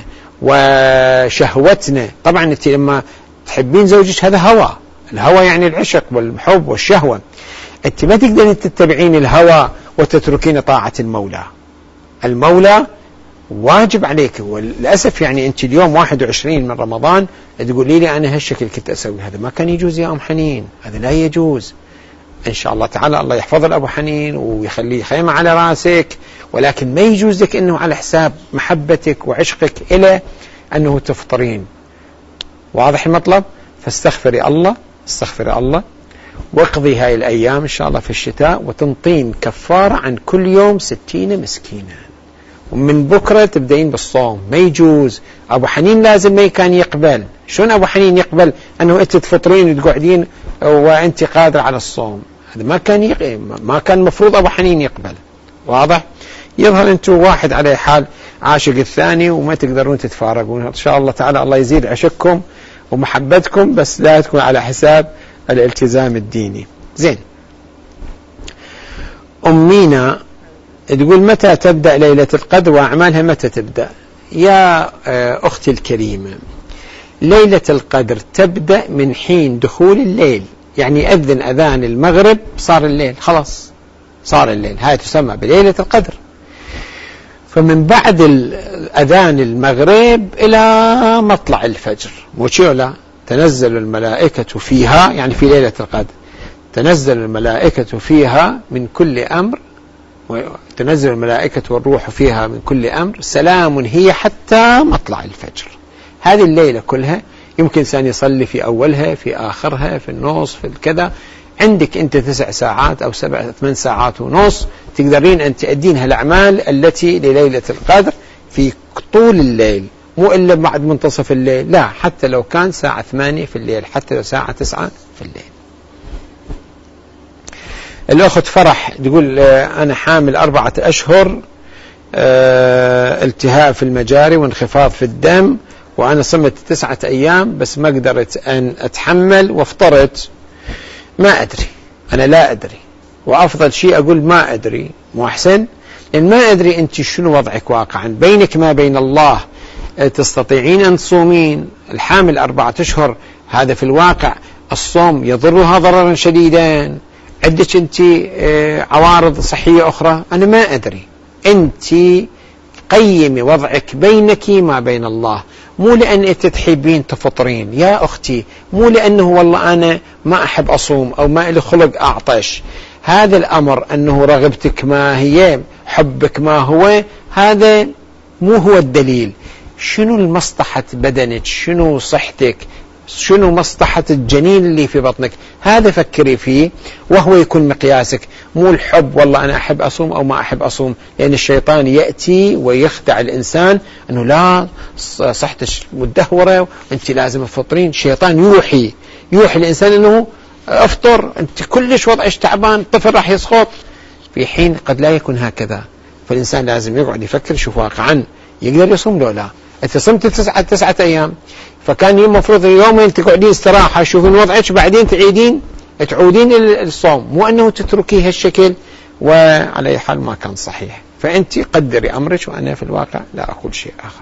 وشهوتنا. طبعا أنت لما تحبين زوجك هذا هوى، الهوى يعني العشق والحب والشهوة. أنت ما تقدرين تتبعين الهوى وتتركين طاعة المولى. المولى واجب عليك، وللأسف يعني أنت اليوم واحد وعشرين من رمضان تقولي لي أنا هالشكل كنت أسوي، هذا ما كان يجوز يا أم حنين، هذا لا يجوز. إن شاء الله تعالى الله يحفظ الأبو حنين ويخليه خيمة على راسك، ولكن ما يجوز لك أنه على حساب محبتك وعشقك إلى أنه تفطرين. واضح المطلب؟ فاستغفري الله، استغفري الله، واقضي هاي الأيام إن شاء الله في الشتاء وتنطين كفارة عن كل يوم ستين مسكينا، ومن بكرة تبدأين بالصوم. ما يجوز. أبو حنين لازم ما كان يقبل. شلون أبو حنين يقبل أنه أنت تفطرين وتقعدين وأنت قادر على الصوم؟ هذا ما كان يق... ما كان مفروض أبو حنين يقبل. واضح؟ يظهر أنتم واحد على حال عاشق الثاني وما تقدرون تتفارقون. إن شاء الله تعالى الله يزيد عشقكم ومحبتكم، بس لا تكون على حساب الالتزام الديني. زين. أمينا تقول متى تبدأ ليلة القدر وأعمالها متى تبدأ؟ يا أختي الكريمة، ليلة القدر تبدأ من حين دخول الليل، يعني أذن أذان المغرب صار الليل، خلاص صار الليل، هاي تسمى بليلة القدر. فمن بعد أذان المغرب إلى مطلع الفجر موشيولا تنزل الملائكة فيها، يعني في ليلة القدر تنزل الملائكة فيها من كل أمر، وتنزل الملائكة والروح فيها من كل أمر، سلام هي حتى مطلع الفجر. هذه الليلة كلها يمكن إنسان يصلي في أولها في آخرها في النص في الكذا. عندك أنت تسع ساعات أو سبع ثمان ساعات ونص تقدرين أن تأدينها الأعمال التي لليلة القدر في طول الليل، مو إلا بعد منتصف الليل، لا، حتى لو كان ساعة ثمانية في الليل، حتى لو ساعة تسعة في الليل. الأخت فرح تقول أنا حامل أربعة أشهر، التهاب في المجاري وانخفاض في الدم، وأنا صمت تسعة أيام بس ما قدرت أن أتحمل وافطرت. ما أدري، أنا لا أدري، وأفضل شيء أقول ما أدري، مو أحسن؟ لأن ما أدري أنت شنو وضعك واقعا بينك ما بين الله. تستطيعين أن تصومين الحامل أربعة أشهر، هذا في الواقع الصوم يضرها ضررا شديدا. عندك أنت عوارض صحية أخرى، أنا ما أدري. أنت قيمي وضعك بينك ما بين الله، مو لأن أنت تحبين تفطرين يا أختي، مو لأنه والله أنا ما أحب أصوم أو ما لي خلق أعطش. هذا الأمر أنه رغبتك ما هي، حبك ما هو، هذا مو هو الدليل. شنو المصلحة بدنك، شنو صحتك، شنو مصلحة الجنين اللي في بطنك، هذا فكري فيه وهو يكون مقياسك، مو الحب والله أنا أحب أصوم أو ما أحب أصوم. لأن الشيطان يأتي ويخدع الإنسان أنه لا صحتك مدهورة وأنت لازم تفطرين. الشيطان يوحي يوحي الإنسان أنه أفطر، أنت كلش وضعش تعبان، الطفل راح يسقط، في حين قد لا يكون هكذا. فالإنسان لازم يقعد يفكر شوف واقعا يقدر يصوم لو لا. أنت صمت تسعة, تسعة أيام، فكان المفروض يومين تقعدين استراحة شوفين وضعك، بعدين تعيدين تعودين الصوم، مو أنه تتركيه هالشكل. وعلى أي حال ما كان صحيح. فأنت قدري أمرك، وأنا في الواقع لا أقول شيء آخر.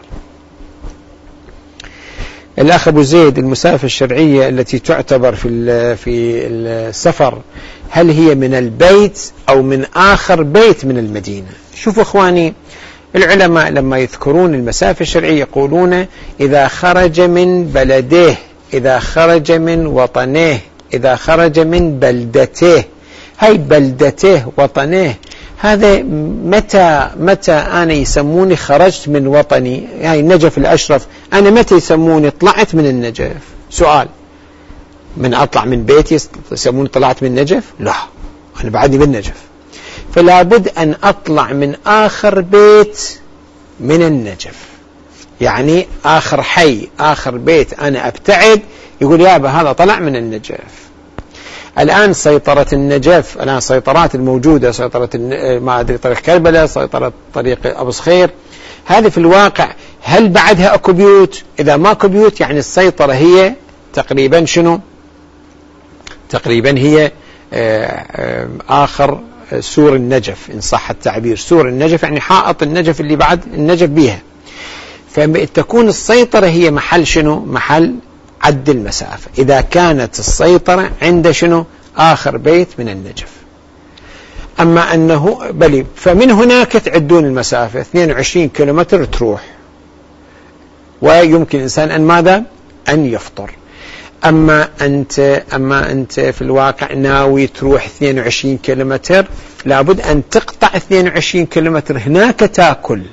الأخ أبو زيد، المسافة الشرعية التي تعتبر في في السفر هل هي من البيت أو من آخر بيت من المدينة؟ شوفوا إخواني، العلماء لما يذكرون المسافة الشرعية يقولون إذا خرج من بلده، إذا خرج من وطنه، إذا خرج من بلدته. هاي بلدته وطنه، هذا متى متى أنا يسموني خرجت من وطني؟ هاي النجف الأشرف، أنا متى يسموني طلعت من النجف؟ سؤال، من أطلع من بيتي يسموني طلعت من النجف؟ لا، أنا بعدني بالنجف. فلا بد أن أطلع من آخر بيت من النجف، يعني آخر حي، آخر بيت أنا أبتعد، يقول يابا هذا طلع من النجف. الآن سيطرة النجف، الآن سيطرات الموجودة، سيطرة ما أدري طريق كربلاء، سيطرة طريق أبو صخير، هذه في الواقع هل بعدها أكو بيوت؟ إذا ما أكو بيوت يعني السيطرة هي تقريبا شنو؟ تقريبا هي آخر سور النجف إن صح التعبير. سور النجف يعني حائط النجف اللي بعد النجف بيها. فتكون السيطرة هي محل شنو؟ محل عد المسافة، إذا كانت السيطرة عند شنو؟ آخر بيت من النجف. أما أنه بلي فمن هناك تعدون المسافة اثنين وعشرين كيلومتر تروح، ويمكن الإنسان أن ماذا؟ أن يفطر. أما أنت أما أنت في الواقع ناوي تروح اثنين وعشرين كيلومتر، لابد أن تقطع اثنين وعشرين كيلومتر هناك تأكل،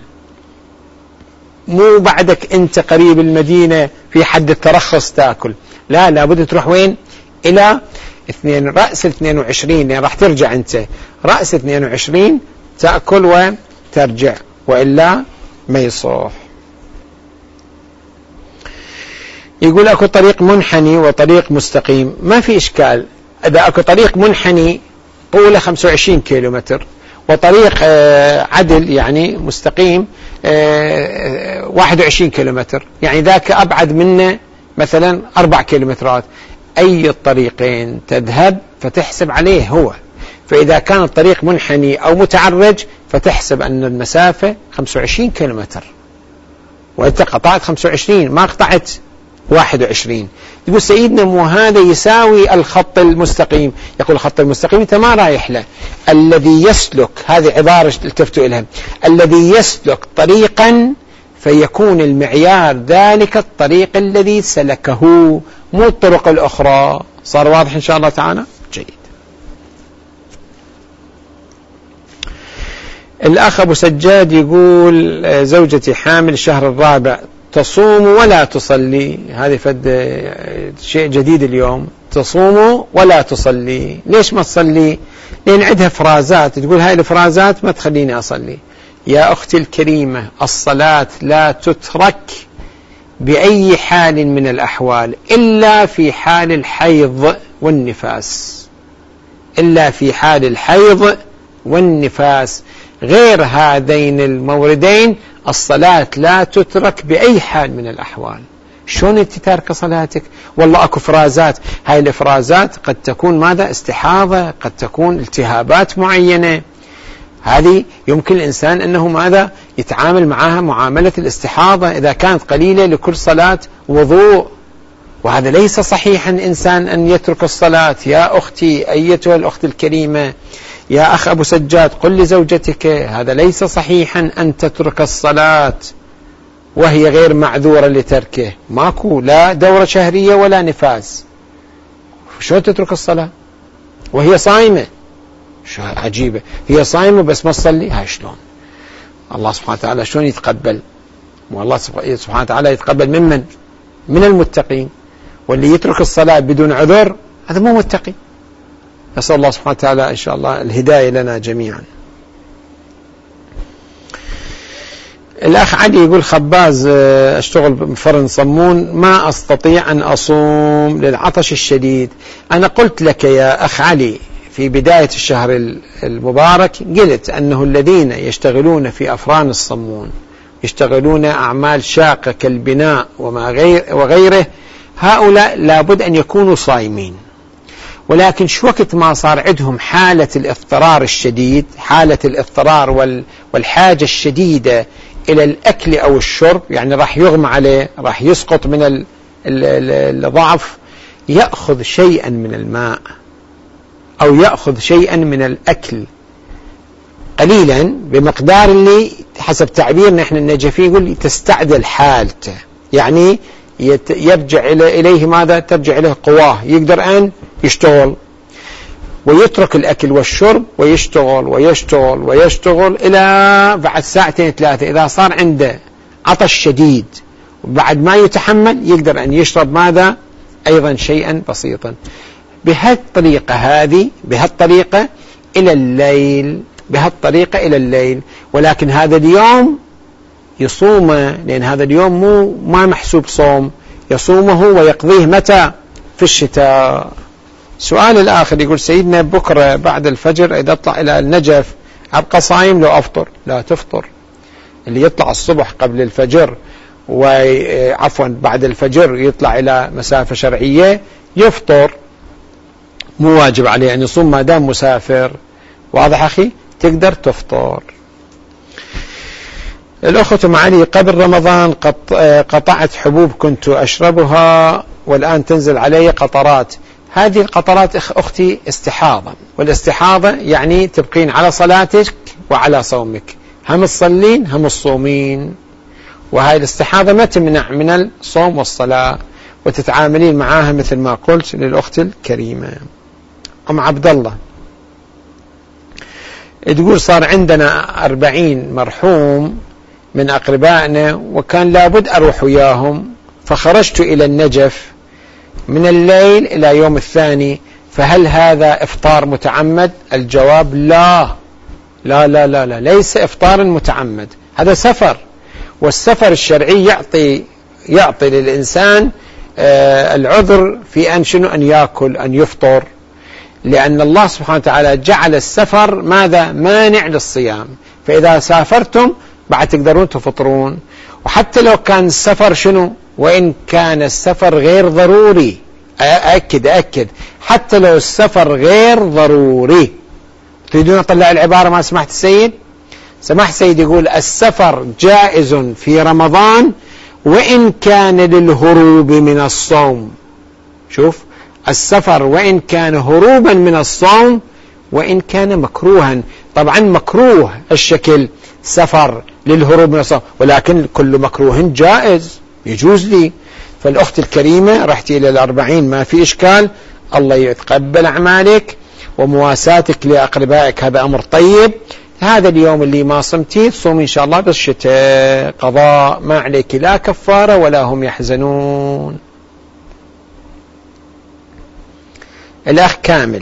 مو بعدك أنت قريب المدينة في حد الترخص تأكل، لا، لابد تروح وين؟ إلى اثنين رأس اثنين وعشرين، يعني راح ترجع أنت رأس اثنين وعشرين تأكل وترجع، وإلا ما يصح. يقول أكو طريق منحني وطريق مستقيم، ما في إشكال. إذا أكو طريق منحني طوله خمسة وعشرين كيلومتر، وطريق عدل يعني مستقيم واحد وعشرين كيلومتر، يعني ذاك أبعد منه مثلا أربع كيلومترات، أي الطريقين تذهب فتحسب عليه هو. فإذا كان الطريق منحني أو متعرج فتحسب أن المسافة خمسة وعشرين كيلومتر، وأنت قطعت خمسة وعشرين، ما قطعت واحد وعشرين. يقول سيدنا مو هذا يساوي الخط المستقيم؟ يقول الخط المستقيم أنت ما رايح له. الذي يسلك، هذه عبارة التفتوا إليها، الذي يسلك طريقا فيكون المعيار ذلك الطريق الذي سلكه، مو الطرق الأخرى. صار واضح إن شاء الله تعالى؟ جيد. الأخ أبو سجاد يقول زوجتي حامل الشهر الرابع، تصوم ولا تصلي. هذه فد شيء جديد اليوم، تصوم ولا تصلي. ليش ما تصلي؟ لأن عندها فرازات، تقول هاي الفرازات ما تخليني أصلي. يا أختي الكريمة، الصلاة لا تترك بأي حال من الأحوال إلا في حال الحيض والنفاس، إلا في حال الحيض والنفاس. غير هذين الموردين الصلاة لا تترك بأي حال من الأحوال. شلون انت تارك صلاتك؟ والله اكو فرازات، هاي الافرازات قد تكون ماذا؟ استحاضة، قد تكون التهابات معينة، هذه يمكن الإنسان أنه ماذا؟ يتعامل معها معاملة الاستحاضة إذا كانت قليلة لكل صلاة وضوء، وهذا ليس صحيحا إنسان أن يترك الصلاة. يا أختي أيتها الأخت الكريمة، يا أخ أبو سجاد، قل لزوجتك هذا ليس صحيحا أن تترك الصلاة وهي غير معذورة لتركه، ماكو لا دورة شهرية ولا نفاس. شو تترك الصلاة وهي صائمة؟ شو عجيبة، هي صائمة بس ما تصلي، هاي شلون؟ الله سبحانه وتعالى شلون يتقبل؟ والله سبحانه وتعالى يتقبل ممن؟ من المتقين. واللي يترك الصلاة بدون عذر هذا مو متقي. نسأل الله سبحانه وتعالى إن شاء الله الهداية لنا جميعا. الأخ علي يقول خباز أشتغل بفرن صمون، ما أستطيع أن أصوم للعطش الشديد. أنا قلت لك يا أخ علي في بداية الشهر المبارك، قلت أنه الذين يشتغلون في أفران الصمون يشتغلون أعمال شاقة كالبناء وما غير وغيره، هؤلاء لابد أن يكونوا صائمين. ولكن شو وقت ما صار عندهم حالة الاضطرار الشديد، حالة الاضطرار والحاجة الشديدة إلى الأكل أو الشرب، يعني راح يغمى عليه، راح يسقط من الضعف، يأخذ شيئا من الماء أو يأخذ شيئا من الأكل قليلا بمقدار اللي حسب تعبيرنا احنا النجفي يقول تستعدل حالته، يعني يرجع إليه ماذا؟ ترجع إليه قواه، يقدر أن يشتغل ويترك الأكل والشرب ويشتغل ويشتغل ويشتغل إلى بعد ساعتين ثلاثة. إذا صار عنده عطش شديد وبعد ما يتحمل يقدر أن يشرب ماذا؟ أيضا شيئا بسيطا. بهالطريقة هذه بهالطريقة إلى الليل بهالطريقة إلى الليل. ولكن هذا اليوم يصومه، لأن هذا اليوم مو ما محسوب صوم، يصومه ويقضيه متى؟ في الشتاء. سؤال الآخر يقول سيدنا بكرة بعد الفجر إذا أطلع إلى النجف أبقى صايم لو أفطر؟ لا تفطر. اللي يطلع الصبح قبل الفجر وعفوا بعد الفجر يطلع إلى مسافة شرعية يفطر، مو واجب عليه أن يصوم ما دام مسافر. واضح أخي؟ تقدر تفطر. الأخت معالي قبل رمضان قطعت حبوب كنت أشربها والآن تنزل علي قطرات. هذه القطرات أختي استحاضة، والاستحاضة يعني تبقين على صلاتك وعلى صومك، هم الصلين هم الصومين. وهذه الاستحاضة ما تمنع من الصوم والصلاة، وتتعاملين معاها مثل ما قلت للأخت الكريمة. أم عبد الله تقول صار عندنا أربعين مرحوم من أقربائنا وكان لابد أروح وياهم، فخرجت إلى النجف من الليل إلى يوم الثاني، فهل هذا إفطار متعمد؟ الجواب لا لا لا لا, لا. ليس إفطار متعمد، هذا سفر، والسفر الشرعي يعطي يعطي للإنسان آه العذر في أن شنو أن يأكل أن يفطر، لأن الله سبحانه وتعالى جعل السفر ماذا؟ مانع للصيام. فإذا سافرتم بعد تقدرون تفطرون. وحتى لو كان السفر شنو؟ وإن كان السفر غير ضروري، أأكد أأكد حتى لو السفر غير ضروري. تريدون أطلع العبارة ما سمحت السيد؟ سمحت السيد يقول السفر جائز في رمضان وإن كان للهروب من الصوم. شوف السفر وإن كان هروبا من الصوم وإن كان مكروها. طبعا مكروه الشكل سفر للهروب من الصوم، ولكن كل مكروه جائز يجوز لي. فالأخت الكريمة رحتي إلى الأربعين ما في إشكال، الله يتقبل أعمالك ومواساتك لأقربائك، هذا أمر طيب. هذا اليوم اللي ما صمتي تصوم إن شاء الله بالشتاء قضاء، ما عليك لا كفارة ولا هم يحزنون. الأخ كامل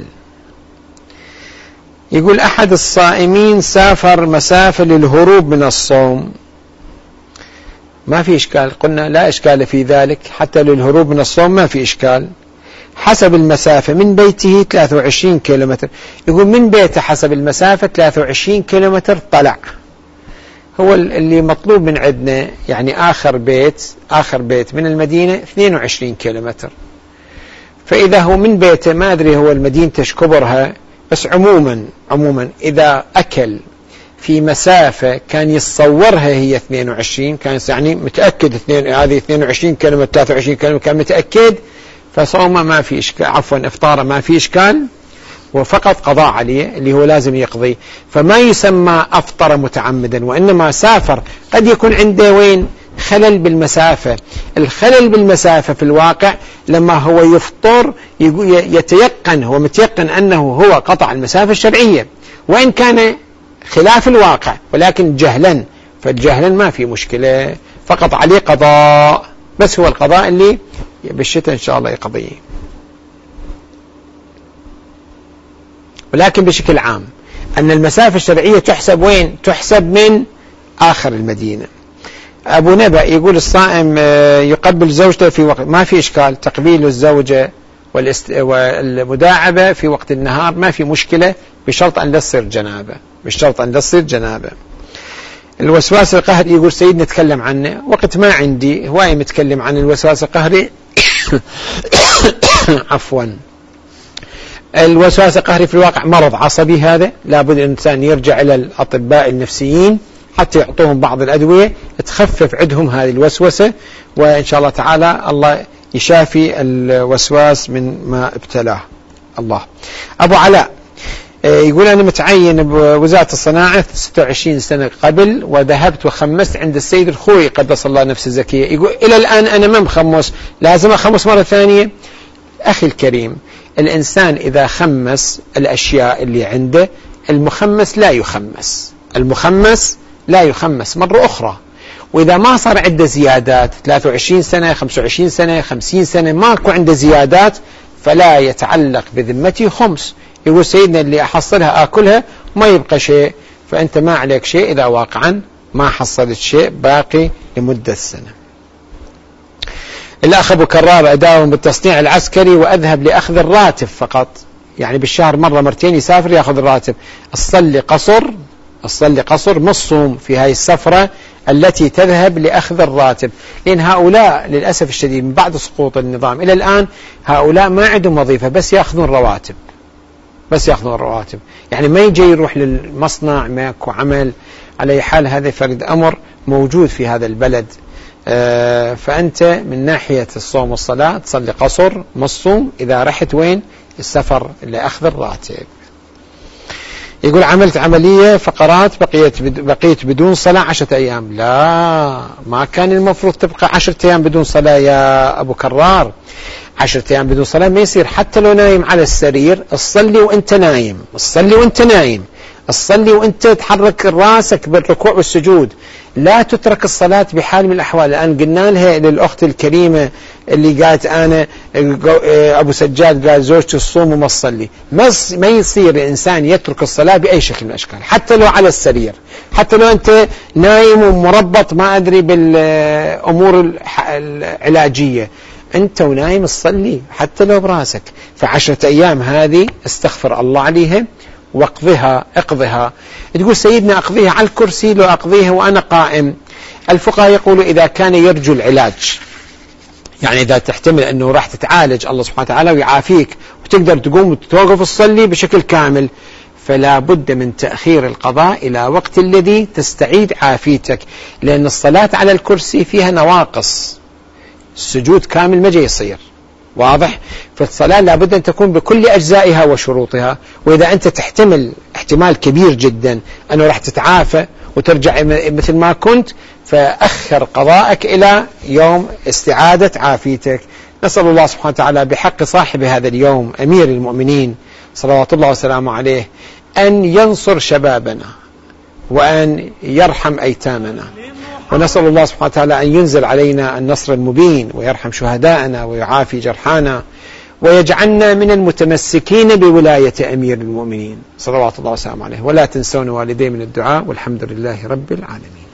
يقول أحد الصائمين سافر مسافة للهروب من الصوم، ما في إشكال، قلنا لا إشكال في ذلك، حتى للهروب من الصوم ما في إشكال. حسب المسافة من بيته ثلاثة وعشرين كيلومتر، يقول من بيته حسب المسافة ثلاثة وعشرين كيلومتر طلع، هو اللي مطلوب من عندنا يعني آخر بيت آخر بيت من المدينة اثنين وعشرين كيلومتر. فإذا هو من بيته ما أدري هو المدينة كبرها، بس عموما عموما إذا أكل في مسافة كان يتصورها هي اثنين وعشرين، كان يعني متأكد اثنين هذه اثنين وعشرين كيلومتر ثلاثة وعشرين كيلومتر كان متأكد، فصومه ما في إشكال، عفوا إفطاره ما في إشكال، وفقط قضاء عليه اللي هو لازم يقضي. فما يسمى أفطر متعمدا، وإنما سافر قد يكون عنده وين خلل بالمسافة. الخلل بالمسافة في الواقع لما هو يفطر يتيقن، هو متيقن أنه هو قطع المسافة الشرعية وإن كان خلاف الواقع، ولكن جهلا، فالجهلا ما في مشكلة، فقط عليه قضاء، بس هو القضاء اللي بالشتاء إن شاء الله يقضيه. ولكن بشكل عام أن المسافة الشرعية تحسب وين؟ تحسب من آخر المدينة. أبو نبأ يقول الصائم يقبل زوجته في وقت، ما في إشكال، تقبيل الزوجة والمداعبة في وقت النهار ما في مشكلة، بشرط أن لا تصير جنابة، بشرط أن لا تصير جنابة. الوسواس القهري يقول سيدنا نتكلم عنه، وقت ما عندي هواي متكلم عن الوسواس القهري عفوا. الوسواس القهري في الواقع مرض عصبي، هذا لابد الإنسان يرجع إلى الأطباء النفسيين حتى يعطوهم بعض الأدوية تخفف عندهم هذه الوسوسة، وإن شاء الله تعالى الله يشافي الوسواس من ما ابتلاه الله. أبو علاء يقول أنا متعين بوزارة الصناعة ستة وعشرين سنة قبل، وذهبت وخمست عند السيد الخوي قدس الله نفس الزكية، يقول إلى الآن أنا ما مخمس، لازم أخمس مرة ثانية. أخي الكريم، الإنسان إذا خمس الأشياء اللي عنده، المخمس لا يخمس، المخمس لا يخمس مرة أخرى. وإذا ما صار عنده زيادات ثلاثة وعشرين سنة خمسة وعشرين سنة خمسين سنة ماكو عنده زيادات، فلا يتعلق بذمتي خمس. يقول سيدنا اللي أحصلها آكلها ما يبقى شيء، فأنت ما عليك شيء إذا واقعا ما حصلت شيء باقي لمدة سنة. الأخ أبو كرار أداوم بالتصنيع العسكري وأذهب لأخذ الراتب فقط، يعني بالشهر مرة مرتين يسافر يأخذ الراتب. الصلي قصر، الصلي قصر مصوم في هاي السفرة التي تذهب لأخذ الراتب، لأن هؤلاء للأسف الشديد من بعد سقوط النظام إلى الآن هؤلاء ما عندهم وظيفة، بس يأخذون رواتب، بس يأخذون الرواتب، يعني ما يجي يروح للمصنع ماكو عمل. على أي حال هذا فرد أمر موجود في هذا البلد. آه فأنت من ناحية الصوم والصلاة تصلي قصر مصوم إذا رحت وين السفر لأخذ الراتب. يقول عملت عملية فقرات بقيت بقيت بدون صلاة عشرة أيام. لا، ما كان المفروض تبقى عشرة أيام بدون صلاة يا أبو كرار، عشرة أيام بدون صلاة ما يصير. حتى لو نايم على السرير الصلي وانت نايم، الصلي وانت نايم، الصلي وانت تحرك راسك بالركوع والسجود، لا تترك الصلاة بحال من الأحوال. الآن قلنا لها للأخت الكريمة اللي قالت أنا أبو سجاد قال زوجتي الصوم وما تصلي، ما يصير الإنسان يترك الصلاة بأي شكل من الأشكال، حتى لو على السرير، حتى لو أنت نايم ومربط ما أدري بالأمور العلاجية، أنت ونايم الصلي حتى لو براسك. فعشرة أيام هذه استغفر الله عليها واقضيها، اقضيها. تقول سيدنا أقضيها على الكرسي لو أقضيها وأنا قائم. الفقهاء يقولوا إذا كان يرجو العلاج، يعني إذا تحتمل أنه راح تتعالج الله سبحانه وتعالى ويعافيك وتقدر تقوم وتوقف الصلي بشكل كامل، فلا بد من تأخير القضاء إلى وقت الذي تستعيد عافيتك، لأن الصلاة على الكرسي فيها نواقص، السجود كامل ما جاي يصير، واضح؟ فالصلاة لابد أن تكون بكل أجزائها وشروطها، وإذا أنت تحتمل احتمال كبير جدا أنه راح تتعافى وترجع مثل ما كنت، فأخر قضاءك إلى يوم استعادة عافيتك. نسأل الله سبحانه وتعالى بحق صاحب هذا اليوم أمير المؤمنين صلوات الله وسلامه عليه أن ينصر شبابنا وأن يرحم أيتامنا، ونسأل الله سبحانه وتعالى أن ينزل علينا النصر المبين ويرحم شهداءنا ويعافي جرحانا ويجعلنا من المتمسكين بولاية أمير المؤمنين صلوات الله وسلامه عليه. ولا تنسون والدي من الدعاء، والحمد لله رب العالمين.